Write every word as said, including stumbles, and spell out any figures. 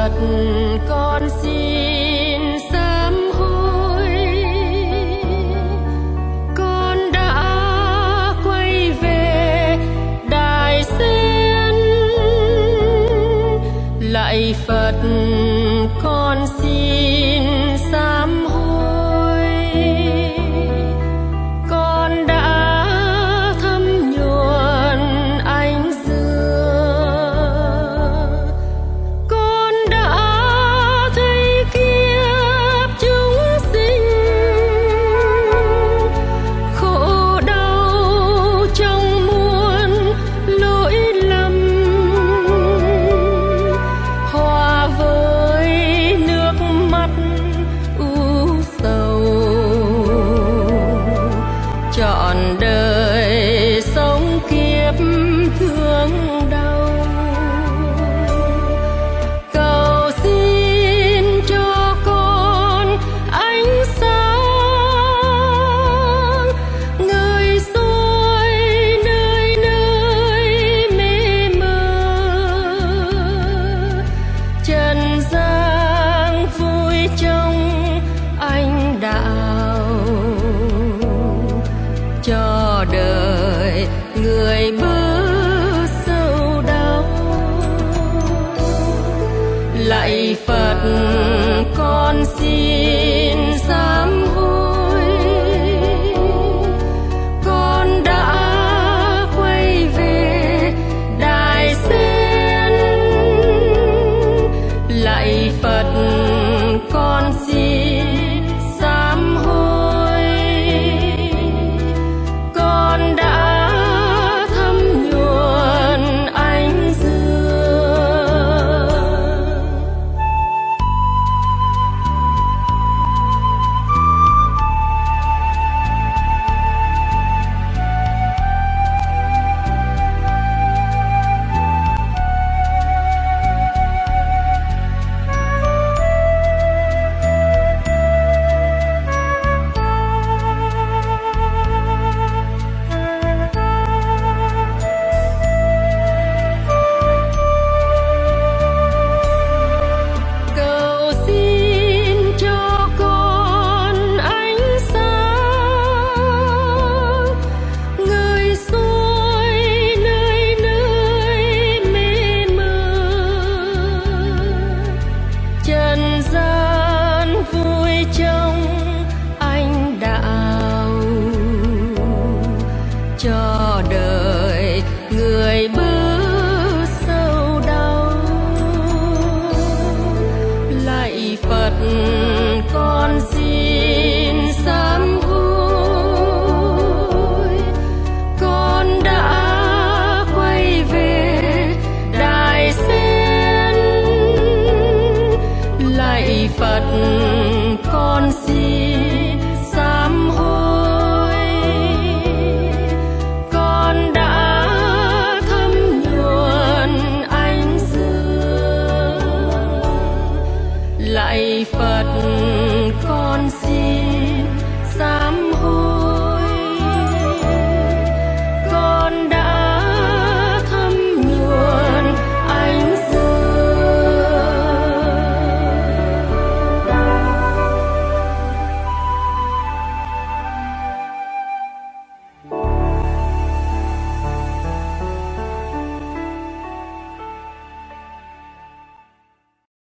Phật con xin sám hối, con đã quay về Đại Xuyên. Lạy Phật con xin sám hối, con đã thấm nhuần ánh dương, con đã thấy kiếp chúng sinh khổ đau trong muôn lỗi lầm, hòa với nước mắt u sầu, trọn đời sống kiếp thương đau. Cầu xin cho con ánh sáng ngời soi nơi nơi mê mờ, trần gian vui trong anh đạo, cho đời người bớt sầu đau. Lạy Phật con xin sám hối, con đã quay về Đại Xuyên. Lạy Phật con xin sám hối, con đã thấm nhuần ánh dương. Cầu xin cho con ánh sáng ngời soi nơi nơi mê mờ, trần gian vui trong anh đạo, cho đời người bớt sầu đau. Lạy Phật con xin sám hối, con đã quay về Đại Xuyên. Lạy Phật con xin sám hối, con đã thấm nhuần ánh dương. Lạy Phật